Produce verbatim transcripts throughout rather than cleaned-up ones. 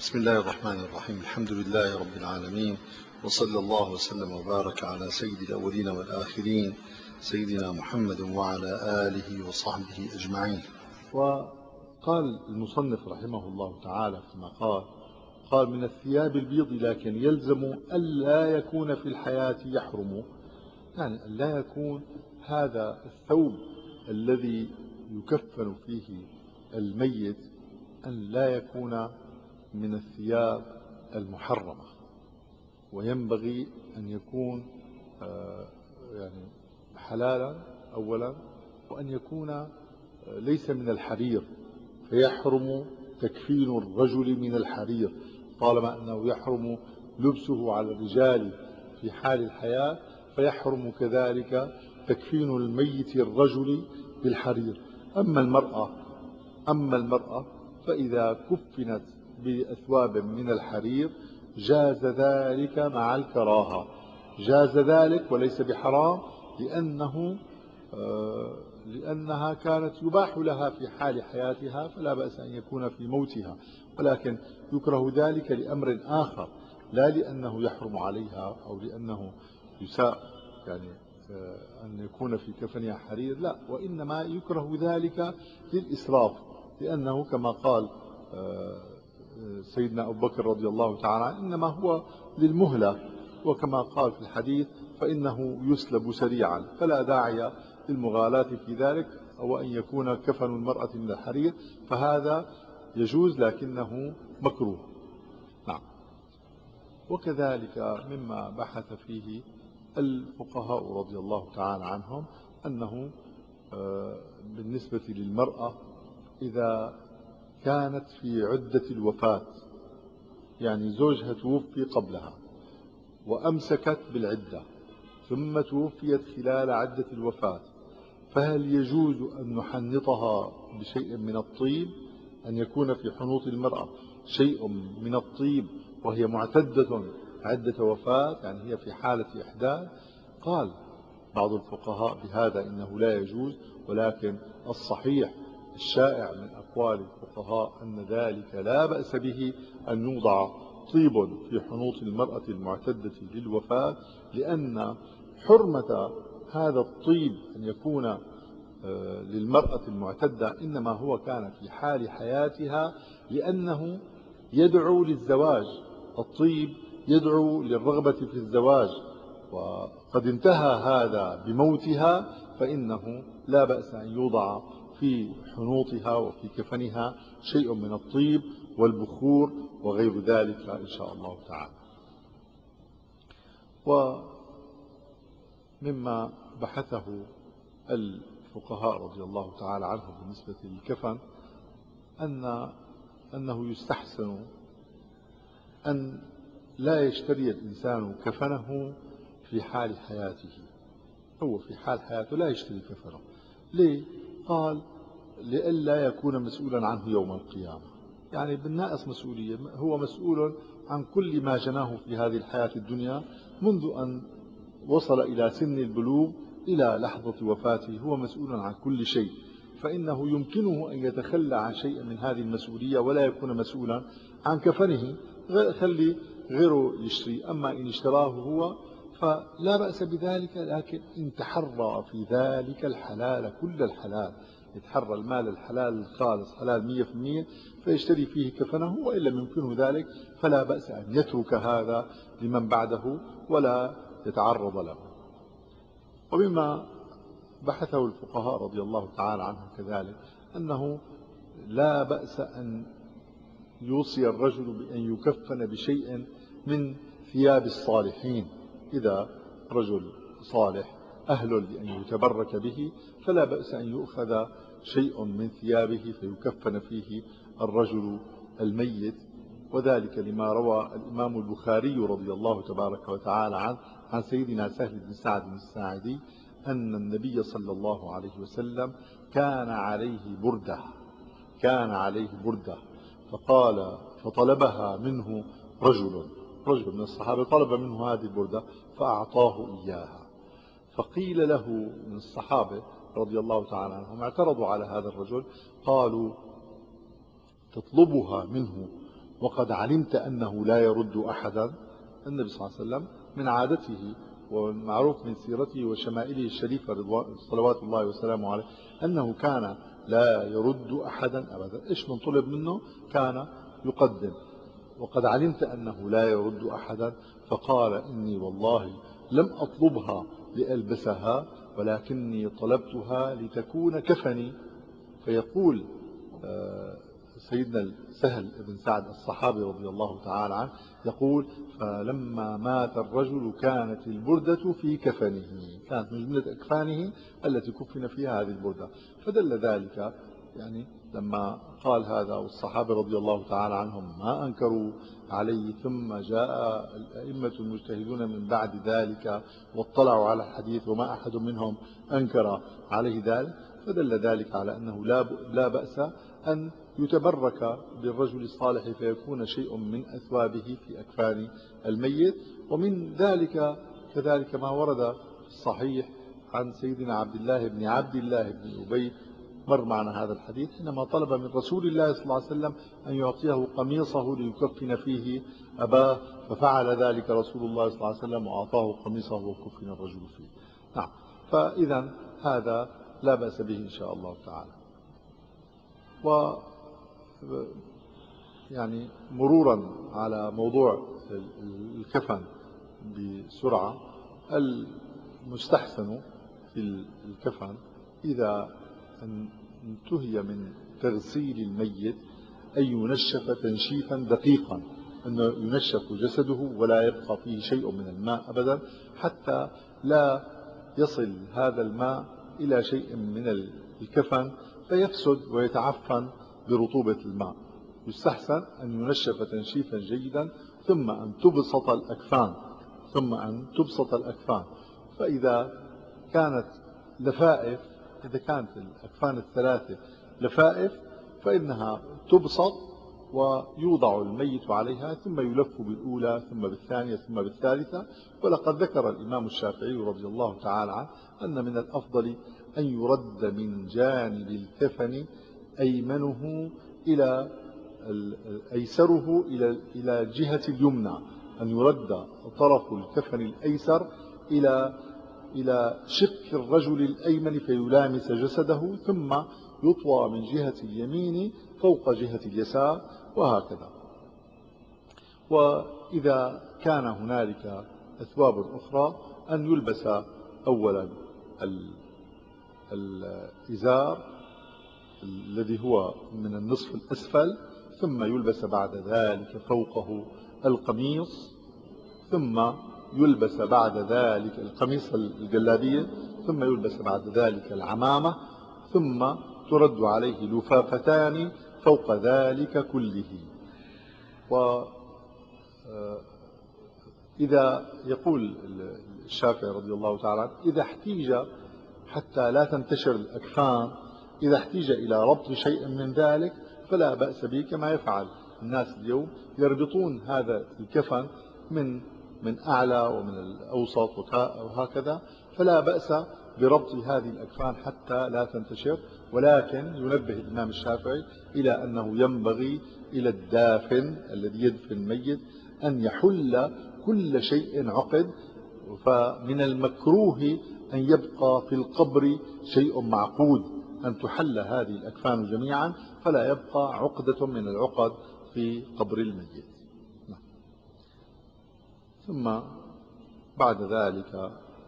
بسم الله الرحمن الرحيم. الحمد لله رب العالمين، وصلى الله وسلم وبارك على سيد الأولين والآخرين سيدنا محمد وعلى آله وصحبه أجمعين. وقال المصنف رحمه الله تعالى كما قال قال من الثياب البيض لكن يلزم ألا يكون في الحياة يحرم، يعني ألا يكون هذا الثوب الذي يكفن فيه الميت أن لا يكون من الثياب المحرمة، وينبغي أن يكون يعني حلالا أولا، وأن يكون ليس من الحرير فيحرم تكفين الرجل من الحرير، طالما أنه يحرم لبسه على الرجال في حال الحياة فيحرم كذلك تكفين الميت الرجل بالحرير. أما المرأة أما المرأة فإذا كفنت بأثواب من الحرير جاز ذلك مع الكراهة، جاز ذلك وليس بحرام، لأنه آه لأنها كانت يباح لها في حال حياتها فلا بأس أن يكون في موتها، ولكن يكره ذلك لأمر آخر، لا لأنه يحرم عليها أو لأنه يساء يعني آه أن يكون في كفنها حرير، لا، وإنما يكره ذلك للإسراف، لأنه كما قال آه سيدنا أبو بكر رضي الله تعالى عنه إنما هو للمهلة، وكما قال في الحديث فإنه يسلب سريعا، فلا داعي للمغالاة في ذلك، أو أن يكون كفن المرأة من الحرير فهذا يجوز لكنه مكروه. نعم. وكذلك مما بحث فيه الفقهاء رضي الله تعالى عنهم أنه بالنسبة للمرأة إذا كانت في عدة الوفاة، يعني زوجها توفي قبلها وأمسكت بالعدة ثم توفيت خلال عدة الوفاة، فهل يجوز أن نحنطها بشيء من الطيب، أن يكون في حنوط المرأة شيء من الطيب وهي معتدة عدة وفاة، يعني هي في حالة إحداث؟ قال بعض الفقهاء بهذا إنه لا يجوز، ولكن الصحيح الشائع من أقوال الفقهاء أن ذلك لا بأس به، أن يوضع طيب في حنوط المرأة المعتدة للوفاة، لأن حرمة هذا الطيب أن يكون للمرأة المعتدة إنما هو كان في حال حياتها، لأنه يدعو للزواج، الطيب يدعو للرغبة في الزواج، وقد انتهى هذا بموتها فإنه لا بأس أن يوضع في حنوطها وفي كفنها شيء من الطيب والبخور وغير ذلك إن شاء الله تعالى. ومما بحثه الفقهاء رضي الله تعالى عنهم بالنسبة للكفن أن أنه يستحسن أن لا يشتري الإنسان كفنه في حال حياته، هو في حال حياته لا يشتري كفنه. ليه؟ قال لئلا يكون مسؤولا عنه يوم القيامة، يعني بالناقص مسؤولية، هو مسؤول عن كل ما جناه في هذه الحياة الدنيا منذ أن وصل إلى سن البلوغ إلى لحظة وفاته، هو مسؤول عن كل شيء، فإنه يمكنه أن يتخلى عن شيء من هذه المسؤولية ولا يكون مسؤولا عن كفنه، خلي غيره يشتري. أما إن اشتراه هو فلا بأس بذلك، لكن إن تحرى في ذلك الحلال كل الحلال، يتحرى المال الحلال الخالص حلال مية في المية فيشتري فيه كفنه، وإن لم يمكنه ذلك فلا بأس أن يترك هذا لمن بعده ولا يتعرض له. ومما بحثه الفقهاء رضي الله تعالى عنهم كذلك أنه لا بأس أن يوصي الرجل بأن يكفن بشيء من ثياب الصالحين، إذا رجل صالح أهل لأن يتبرك به فلا بأس أن يؤخذ شيء من ثيابه فيكفن فيه الرجل الميت، وذلك لما روى الإمام البخاري رضي الله تبارك وتعالى عنه عن سيدنا سهل بن سعد الساعدي أن النبي صلى الله عليه وسلم كان عليه بردة كان عليه بردة فقال فطلبها منه رجل رجل من الصحابة، طلب منه هذه البردة فأعطاه إياها، فقيل له من الصحابة رضي الله تعالى عنهم اعترضوا على هذا الرجل، قالوا تطلبها منه وقد علمت أنه لا يرد أحدا. النبي صلى الله عليه وسلم من عادته والمعروف من سيرته وشمائله الشريفة صلوات الله وسلامه عليه أنه كان لا يرد أحدا أبدا. إيش من طلب منه كان يقدم. وقد علمت أنه لا يرد أحدا، فقال إني والله لم أطلبها لألبسها ولكني طلبتها لتكون كفني. فيقول سيدنا سهل بن سعد الصحابي رضي الله تعالى عنه يقول: فلما مات الرجل كانت البردة في كفنه، كانت من جملة أكفانه التي كفن فيها هذه البردة. فدل ذلك يعني لما قال هذا والصحابة رضي الله تعالى عنهم ما أنكروا عليه، ثم جاء الأئمة المجتهدون من بعد ذلك واطلعوا على الحديث وما أحد منهم أنكر عليه ذلك، فدل ذلك على أنه لا بأس أن يتبرك بالرجل الصالح فيكون شيء من أثوابه في أكفان الميت. ومن ذلك كذلك ما ورد الصحيح عن سيدنا عبد الله بن عبد الله بن أبي، مر معنا هذا الحديث، حينما طلب من رسول الله صلى الله عليه وسلم أن يعطيه قميصه ليكفن فيه أباه، ففعل ذلك رسول الله صلى الله عليه وسلم وأعطاه قميصه وكفن الرجل فيه. نعم، فإذا هذا لا بأس به إن شاء الله تعالى. و يعني مرورا على موضوع الكفن بسرعة، المستحسن في الكفن إذا انتهي من تغسيل الميت أن ينشف تنشيفا دقيقا، أنه ينشف جسده ولا يبقى فيه شيء من الماء أبدا، حتى لا يصل هذا الماء إلى شيء من الكفن فيفسد ويتعفن برطوبة الماء. يستحسن أن ينشف تنشيفا جيدا، ثم أن تبسط الأكفان ثم أن تبسط الأكفان فإذا كانت لفائف، إذا كانت الأكفان الثلاثة لفائف فإنها تبسط ويوضع الميت عليها، ثم يلف بالأولى ثم بالثانية ثم بالثالثة. ولقد ذكر الإمام الشافعي رضي الله تعالى عنه أن من الأفضل أن يرد من جانب الكفن أيمنه إلى أيسره إلى إلى جهة اليمنى، أن يرد طرف الكفن الأيسر إلى إلى شق الرجل الأيمن فيلامس جسده، ثم يطوى من جهة اليمين فوق جهة اليسار، وهكذا. وإذا كان هنالك أثواب أخرى أن يلبس أولا الإزار الذي هو من النصف الأسفل، ثم يلبس بعد ذلك فوقه القميص، ثم يلبس بعد ذلك القميص الجلابية، ثم يلبس بعد ذلك العمامة، ثم ترد عليه لفافتان فوق ذلك كله. وإذا يقول الشافعي رضي الله تعالى عنه إذا احتيج حتى لا تنتشر الأكفان، إذا احتيج إلى ربط شيء من ذلك فلا بأس به، كما يفعل الناس اليوم، يربطون هذا الكفن من من أعلى ومن الأوسط وهكذا، فلا بأس بربط هذه الأكفان حتى لا تنتشر. ولكن ينبه الإمام الشافعي إلى أنه ينبغي إلى الدافن الذي يدفن الميت أن يحل كل شيء عقد، فمن المكروه أن يبقى في القبر شيء معقود، أن تحل هذه الأكفان جميعا فلا يبقى عقدة من العقد في قبر الميت. ثم بعد ذلك،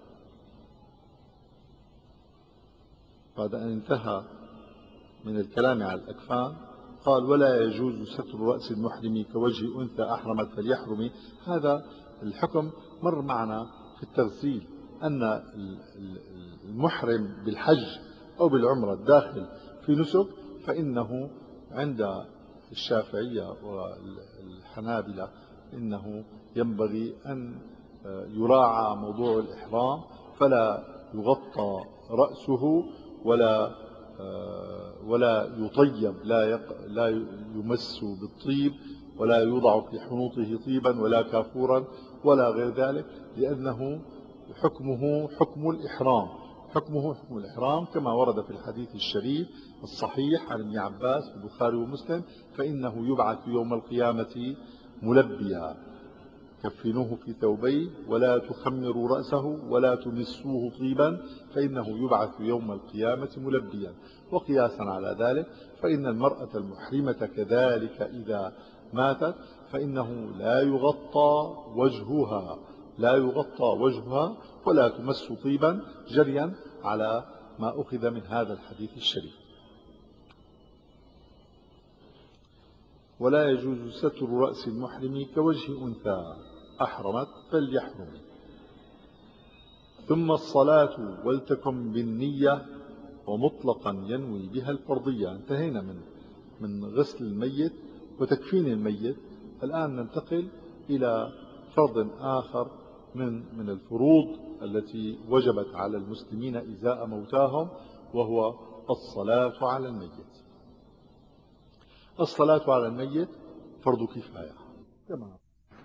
بعد أن انتهى من الكلام على الأكفان، قال: ولا يجوز ستر رأس المحرم كوجه أنثى أحرمت فليحرم. هذا الحكم مر معنا في التغسيل، أن المحرم بالحج أو بالعمرة الداخل في نسك، فإنه عند الشافعية والحنابلة إنه ينبغي أن يراعى موضوع الإحرام، فلا يغطى رأسه ولا ولا يطيب، لا لا يمس بالطيب، ولا يوضع في حنوطه طيبا ولا كافورا ولا غير ذلك، لأنه حكمه حكم الإحرام. حكمه حكم الإحرام كما ورد في الحديث الشريف الصحيح عن ابن عباس في البخاري ومسلم: فإنه يبعث يوم القيامة ملبيا، كفنوه في ثوبيه ولا تخمروا رأسه ولا تمسوه طيبا فإنه يبعث يوم القيامة ملبيا. وقياسا على ذلك فإن المرأة المحرمة كذلك إذا ماتت فإنه لا يغطى وجهها لا يغطى وجهها ولا تمس طيبا، جريا على ما أخذ من هذا الحديث الشريف. ولا يجوز ستر رأس المحرم كوجه أنثى أحرمت فليحرم. ثم الصلاة ولتكن بالنية ومطلقا ينوي بها الفرضية. انتهينا من من غسل الميت وتكفين الميت. الآن ننتقل إلى فرض آخر من من الفروض التي وجبت على المسلمين إزاء موتاهم، وهو الصلاة على الميت. الصلاة على الميت فرض كفاية، تمام.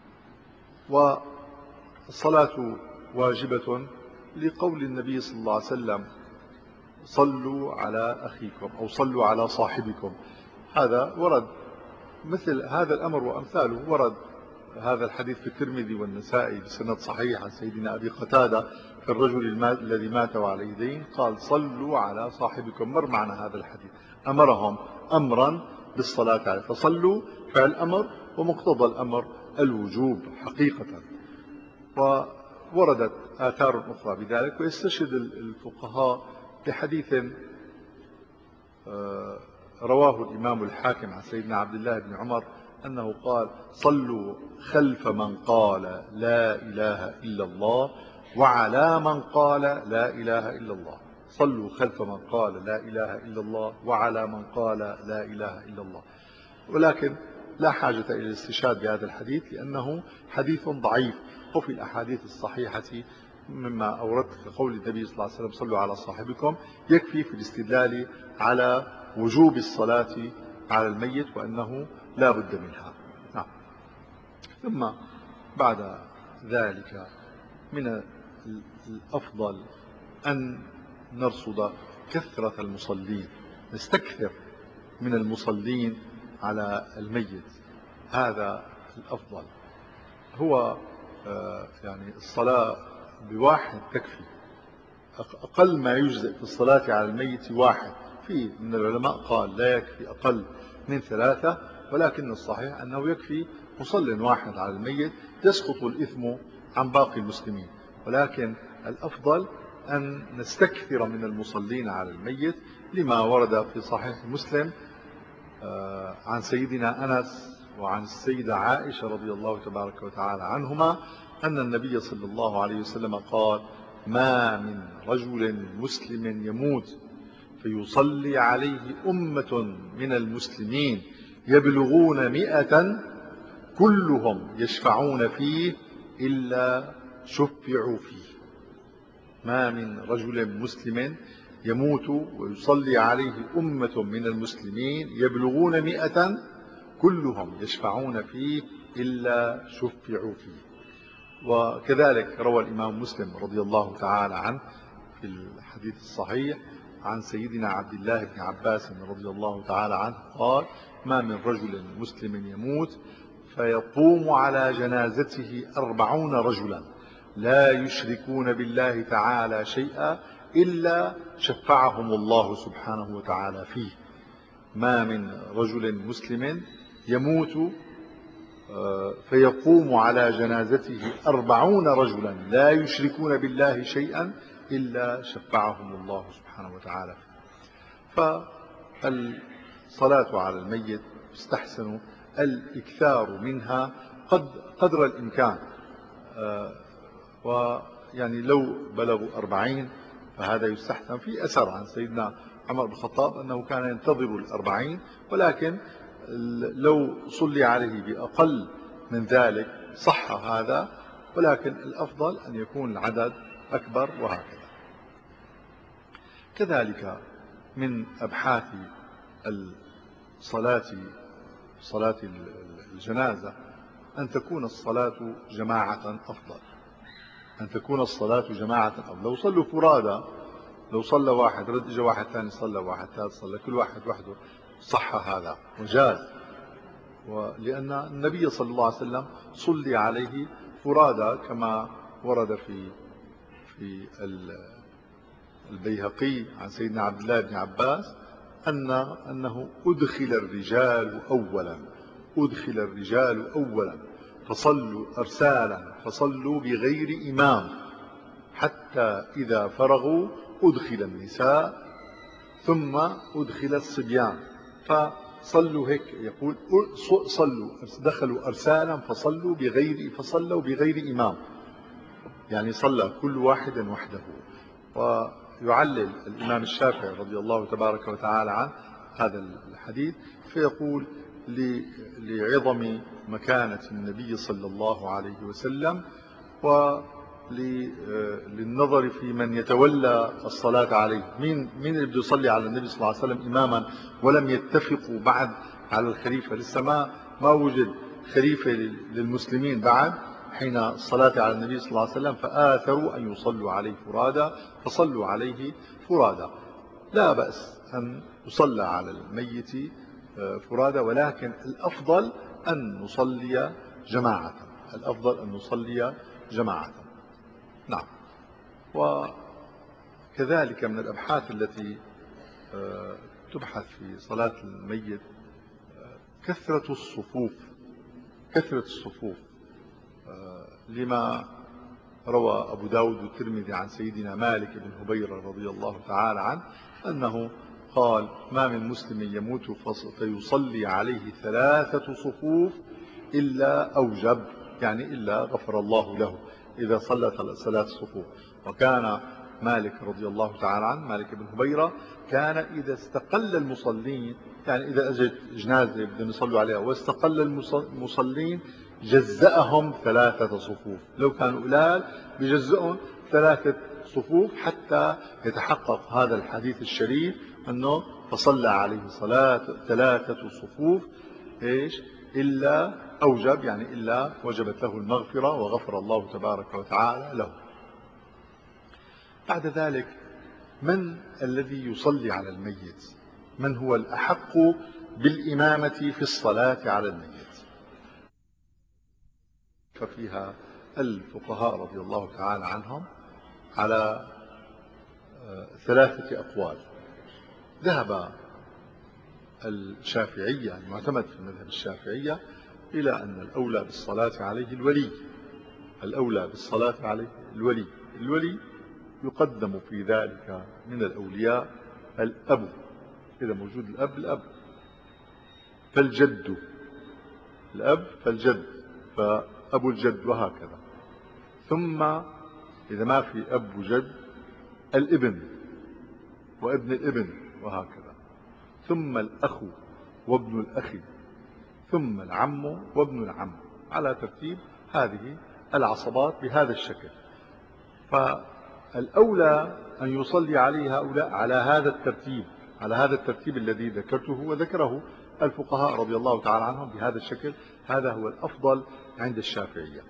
والصلاة واجبة لقول النبي صلى الله عليه وسلم: صلوا على أخيكم أو صلوا على صاحبكم. هذا ورد مثل هذا الأمر وأمثاله. ورد هذا الحديث في الترمذي والنسائي بسند صحيح عن سيدنا أبي قتادة في الرجل الذي مات وعليه دين، قال: صلوا على صاحبكم. مر معنا هذا الحديث، أمرهم أمرا بالصلاة عليه، فصلوا فعل أمر ومقتضى الأمر الوجوب حقيقة. ووردت آثار أخرى بذلك، ويستشهد الفقهاء بحديث رواه الإمام الحاكم عن سيدنا عبد الله بن عمر أنه قال: صلوا خلف من قال لا إله إلا الله وعلى من قال لا إله إلا الله. صلوا خلف من قال لا إله إلا الله وعلى من قال لا إله إلا الله. ولكن لا حاجة إلى الاستشهاد بهذا الحديث لأنه حديث ضعيف. وفي الأحاديث الصحيحة مما أوردت في قول النبي صلى الله عليه وسلم: صلوا على صاحبكم، يكفي في الاستدلال على وجوب الصلاة على الميت وأنه لا بد منها. نعم. ثم بعد ذلك من الأفضل أن نرصد كثرة المصلين، نستكثر من المصلين على الميت. هذا الأفضل. هو يعني الصلاة بواحد تكفي. أقل ما يجزئ في الصلاة على الميت واحد. في من العلماء قال لا يكفي أقل من ثلاثة، ولكن الصحيح أنه يكفي مصل واحد على الميت يسقط الإثم عن باقي المسلمين. ولكن الأفضل أن نستكثر من المصلين على الميت، لما ورد في صحيح مسلم عن سيدنا أنس وعن السيدة عائشة رضي الله تبارك وتعالى عنهما أن النبي صلى الله عليه وسلم قال: ما من رجل مسلم يموت فيصلي عليه أمة من المسلمين يبلغون مئة كلهم يشفعون فيه إلا شفعوا فيه. ما من رجل مسلم يموت ويصلي عليه أمة من المسلمين يبلغون مئة كلهم يشفعون فيه إلا شفعوا فيه. وكذلك روى الإمام مسلم رضي الله تعالى عنه في الحديث الصحيح عن سيدنا عبد الله بن عباس رضي الله تعالى عنه قال: ما من رجل مسلم يموت فيقوم على جنازته أربعون رجلا لا يشركون بالله تعالى شيئا إلا شفعهم الله سبحانه وتعالى فيه. ما من رجل مسلم يموت فيقوم على جنازته أربعون رجلا لا يشركون بالله شيئا إلا شفعهم الله سبحانه وتعالى فيه. فالصلاة على الميت يستحسن الإكثار منها قدر الإمكان. ويعني لو بلغوا أربعين فهذا يستحسن. في أثر عن سيدنا عمر بن الخطاب أنه كان ينتظر الأربعين، ولكن لو صلي عليه بأقل من ذلك صح هذا، ولكن الأفضل أن يكون العدد أكبر. وهكذا كذلك من أبحاث الصلاة صلاة الجنازة أن تكون الصلاة جماعة أفضل. أن تكون الصلاة جماعة أفضل. لو صلوا فرادى لو صلى واحد رد اجى واحد ثاني صلى، واحد ثالث صلى، كل واحد وحده صح هذا وجاز. ولأن النبي صلى الله عليه وسلم صلي عليه فرادى كما ورد في في البيهقي عن سيدنا عبد الله بن عباس أن أنه أدخل الرجال أولا أدخل الرجال أولا فصلوا أرسالا فصلوا بغير إمام حتى إذا فرغوا أدخل النساء ثم أدخل الصبيان. فصلوا هيك يقول صلوا دخلوا أرسالا فصلوا بغير فصلوا بغير إمام، يعني صلى كل واحد وحده. ويعلل الإمام الشافعي رضي الله تبارك وتعالى عنه هذا الحديث فيقول لعظم مكانة النبي صلى الله عليه وسلم وللنظر في من يتولى الصلاة عليه، مين مين اللي بده يصلي على النبي صلى الله عليه وسلم إماما ولم يتفقوا بعد على الخليفة، لسه ما ما وجد خليفة للمسلمين بعد حين الصلاة على النبي صلى الله عليه وسلم، فآثروا أن يصلوا عليه فرادى فصلوا عليه فرادى. لا بأس أن يصلى على الميت فرادى، ولكن الأفضل أن نصلي جماعة، الأفضل أن نصلي جماعة. نعم. وكذلك من الأبحاث التي تبحث في صلاة الميت كثرة الصفوف، كثرة الصفوف لما روى أبو داود والترمذي عن سيدنا مالك بن هبيرة رضي الله تعالى عنه أنه قال: ما من مسلم يموت فيصلي عليه ثلاثة صفوف إلا أوجب، يعني إلا غفر الله له إذا صلى ثلاث صفوف. وكان مالك رضي الله تعالى عنه مالك بن هبيرة كان إذا استقل المصلين، يعني إذا أجت جنازة بدهم يصلوا عليها واستقل المصلين جزأهم ثلاثة صفوف، لو كانوا قلال بجزئهم ثلاثة صفوف حتى يتحقق هذا الحديث الشريف أنه فصلى عليه صلاة ثلاثة صفوف إيش إلا أوجب، يعني إلا وجبت له المغفرة وغفر الله تبارك وتعالى له. بعد ذلك من الذي يصلي على الميت؟ من هو الأحق بالإمامة في الصلاة على الميت؟ ففيها الفقهاء رضي الله تعالى عنهم على ثلاثة أقوال. ذهب الشافعية المعتمد في المذهب الشافعية إلى أن الأولى بالصلاة عليه الولي، الأولى بالصلاة عليه الولي. الولي يقدم في ذلك من الأولياء الأب، إذا موجود الأب الأب، فالجد الأب فالجد فأبو الجد وهكذا. ثم إذا ما في أب وجد الابن وابن الابن وهكذا. ثم الأخ وابن الأخ، ثم العم وابن العم، على ترتيب هذه العصبات بهذا الشكل. فالأولى أن يصلي عليه هؤلاء على هذا الترتيب، على هذا الترتيب الذي ذكرته وذكره الفقهاء رضي الله تعالى عنهم بهذا الشكل. هذا هو الأفضل عند الشافعية.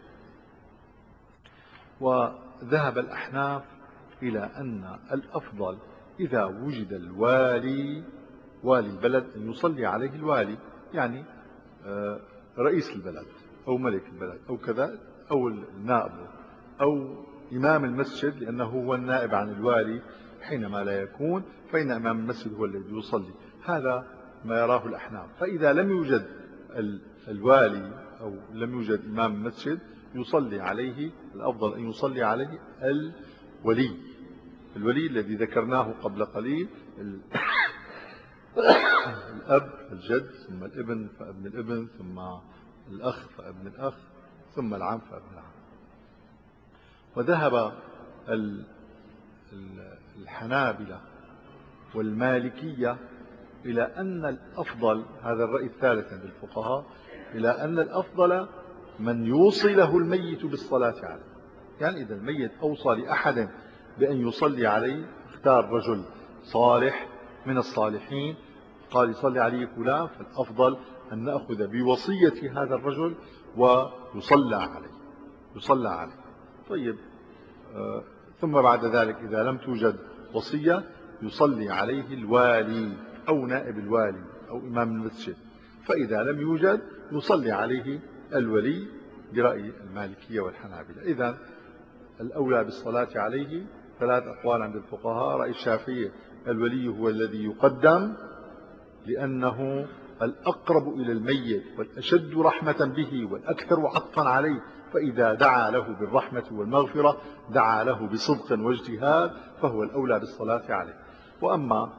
وذهب الأحناف إلى أن الأفضل إذا وجد الوالي، والي البلد، أن يصلي عليه الوالي، يعني رئيس البلد أو ملك البلد أو كذا، أو النائب أو إمام المسجد، لأنه هو النائب عن الوالي حينما لا يكون، فإن إمام المسجد هو الذي يصلي. هذا ما يراه الأحناف. فإذا لم يوجد الوالي أو لم يوجد إمام المسجد يصلي عليه، الأفضل أن يصلي عليه الولي، الولي الذي ذكرناه قبل قليل، الأب الجد، ثم الابن فابن الابن، ثم الأخ فابن الأخ، ثم العم فابن العم. وذهب الحنابلة والمالكية إلى أن الأفضل، هذا الرأي الثالث عند الفقهاء، إلى أن الأفضل من يوصي له الميت بالصلاة عليه. يعني إذا الميت أوصى لأحد بأن يصلي عليه، اختار رجل صالح من الصالحين قال يصلي عليه فلان، فالأفضل أن نأخذ بوصية هذا الرجل ويصلى عليه، يصلى عليه. طيب، آه ثم بعد ذلك إذا لم توجد وصية يصلي عليه الوالي أو نائب الوالي أو إمام المسجد، فإذا لم يوجد يصلي عليه الولي برأي المالكية والحنابلة. إذن الأولى بالصلاة عليه ثلاث أقوال عند الفقهاء. رأي الشافعية الولي هو الذي يقدم لأنه الأقرب إلى الميت والأشد رحمة به والأكثر عطفا عليه، فإذا دعا له بالرحمة والمغفرة دعا له بصدق واجتهاد فهو الأولى بالصلاة عليه. وأما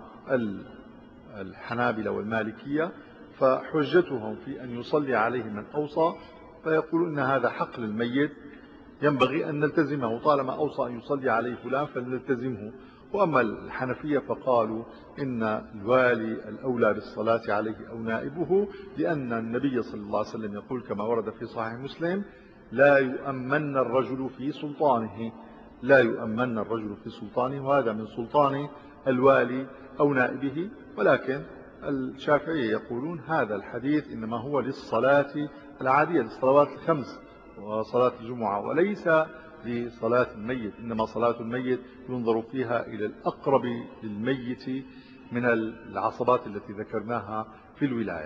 الحنابلة والمالكية فحجتهم في أن يصلي عليه من أوصى، فيقولون إن هذا حق للميت ينبغي أن نلتزمه، طالما أوصى أن يصلي عليه فلان فلنلتزمه. وأما الحنفية فقالوا إن الوالي الأولى بالصلاة عليه أو نائبه، لأن النبي صلى الله عليه وسلم يقول كما ورد في صحيح مسلم: لا يؤمن الرجل في سلطانه، لا يؤمن الرجل في سلطانه، وهذا من سلطان الوالي أو نائبه. ولكن الشافعية يقولون هذا الحديث إنما هو للصلاة العادية، للصلوات الخمس وصلاة الجمعة، وليس لصلاة الميت، إنما صلاة الميت ينظر فيها إلى الأقرب للميت من العصبات التي ذكرناها في الولاية.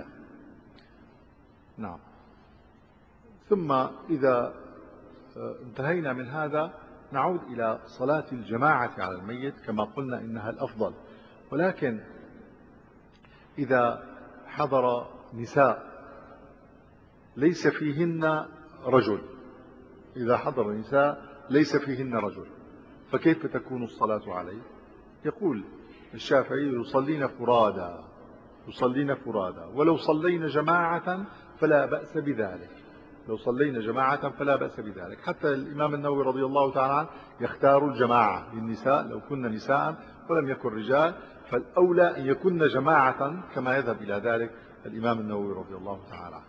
نعم. ثم إذا انتهينا من هذا نعود إلى صلاة الجماعة على الميت، كما قلنا إنها الأفضل. ولكن إذا حضر نساء ليس فيهن رجل، إذا حضر نساء ليس فيهن رجل، فكيف تكون الصلاة عليه؟ يقول الشافعي: يصلين فرادا، يصلين فرادا، ولو صلين جماعة فلا بأس بذلك، لو صلينا جماعة فلا بأس بذلك. حتى الإمام النووي رضي الله تعالى عنه يختار الجماعة للنساء، لو كن نساء ولم يكن رجال فالأولى أن يكن جماعة، كما يذهب إلى ذلك الإمام النووي رضي الله تعالى عنه.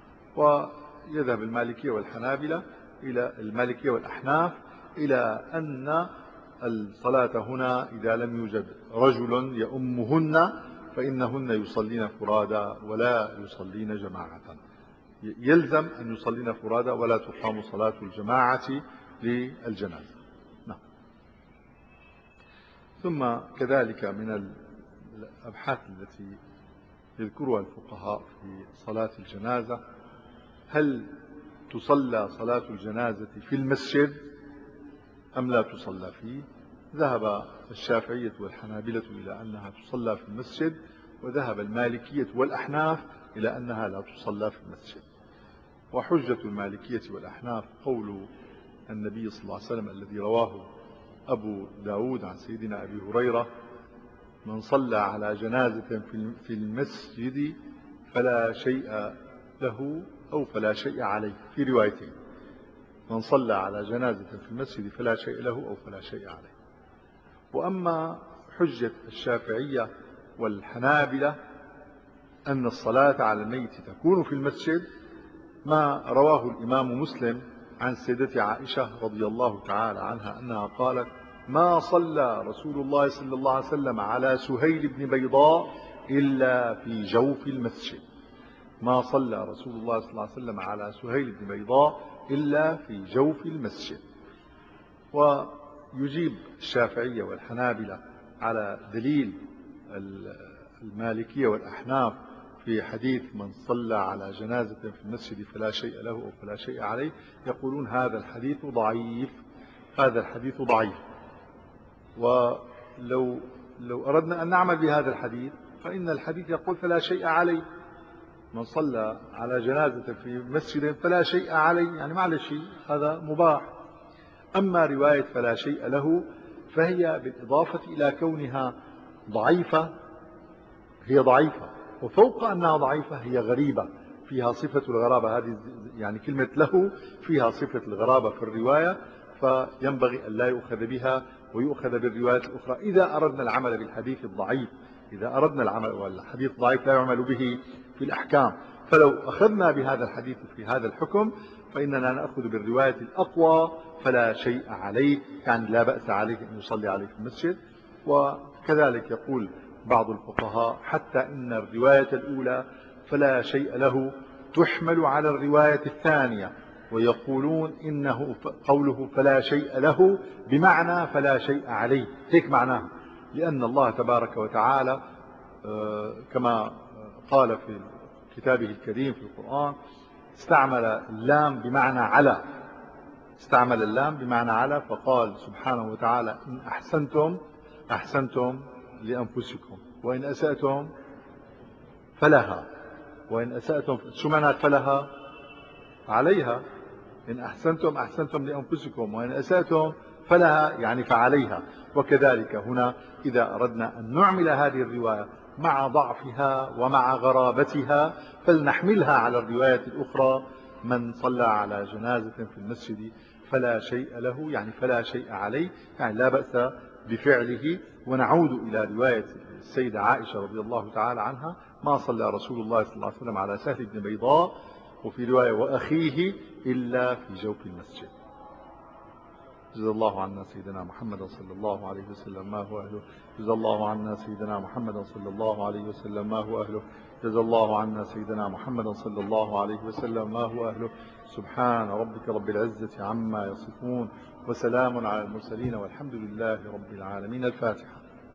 ويذهب المالكية والحنابلة إلى المالكية والأحناف إلى أن الصلاة هنا إذا لم يوجد رجل يؤمهن فإنهن يصلين فرادا ولا يصلين جماعة، يلزم أن يصلين فرادا ولا تقام صلاة الجماعة للجنازة. نعم. ثم كذلك من الأبحاث التي يذكرها الفقهاء في صلاة الجنازة: هل تصلى صلاة الجنازة في المسجد أم لا تصلى فيه؟ ذهب الشافعية والحنابلة إلى أنها تصلى في المسجد، وذهب المالكية والأحناف إلى أنها لا تصلى في المسجد. وحجة المالكية والأحناف قول النبي صلى الله عليه وسلم الذي رواه أبو داود عن سيدنا أبي هريرة: من صلى على جنازة في المسجد فلا شيء له أو فلا شيء عليه، في روايتين: من صلى على جنازة في المسجد فلا شيء له أو فلا شيء عليه. وأما حجة الشافعية والحنابلة أن الصلاة على الميت تكون في المسجد ما رواه الإمام مسلم عن سيدة عائشة رضي الله تعالى عنها أنها قالت: ما صلى رسول الله صلى الله عليه وسلم على سهيل بن بيضاء إلا في جوف المسجد، ما صلى رسول الله صلى الله عليه وسلم على سهيل بن بيضاء إلا في جوف المسجد. ويجيب الشافعية والحنابلة على دليل المالكية والأحناف في حديث من صلى على جنازة في المسجد فلا شيء له أو فلا شيء عليه، يقولون هذا الحديث ضعيف، هذا الحديث ضعيف. ولو لو أردنا أن نعمل بهذا الحديث فإن الحديث يقول فلا شيء عليه، من صلى على جنازة في مسجد فلا شيء عليه، يعني معلش هذا مباح. أما رواية فلا شيء له فهي بالإضافة إلى كونها ضعيفة، هي ضعيفة، وفوق أنها ضعيفة هي غريبة، فيها صفة الغرابة. هذه يعني كلمة له فيها صفة الغرابة في الرواية، فينبغي أن لا يؤخذ بها ويؤخذ بالروايات الأخرى إذا أردنا العمل بالحديث الضعيف. إذا أردنا العمل والحديث الضعيف لا يعمل به في الأحكام، فلو أخذنا بهذا الحديث في هذا الحكم فإننا نأخذ بالرواية الأقوى فلا شيء عليه، يعني لا بأس عليه أن يصلي عليه في المسجد. وكذلك يقول بعض الفقهاء حتى إن الرواية الأولى فلا شيء له تحمل على الرواية الثانية، ويقولون إنه قوله فلا شيء له بمعنى فلا شيء عليه، هيك معناه، لأن الله تبارك وتعالى كما قال في كتابه الكريم في القرآن استعمل اللام بمعنى على، استعمل اللام بمعنى على، فقال سبحانه وتعالى إن أحسنتم أحسنتم لأنفسكم وإن أسأتم فلها، وإن أسأتم شو معنى فلها؟ عليها. إن أحسنتم أحسنتم لأنفسكم وإن أسأتم فلها يعني فعليها. وكذلك هنا إذا أردنا أن نعمل هذه الرواية مع ضعفها ومع غرابتها فلنحملها على الرواية الأخرى من صلى على جنازة في المسجد فلا شيء له، يعني فلا شيء عليه، يعني لا بأس بفعله. ونعود إلى رواية السيدة عائشة رضي الله تعالى عنها ما صلى رسول الله صلى الله عليه وسلم على سهل بن بيضاء، وفي رواية وأخيه إلا في جوف المسجد. جزا الله عنا سيدنا محمد صلى الله عليه وسلم ما هو أهله. جزا الله عنا سيدنا محمد صلى الله عليه وسلم ما هو أهله. جزا الله عنا سيدنا محمد صلى الله عليه وسلم ما هو أهله. سبحان ربك رب العزة عما يصفون وسلام على المرسلين والحمد لله رب العالمين. الفاتحة.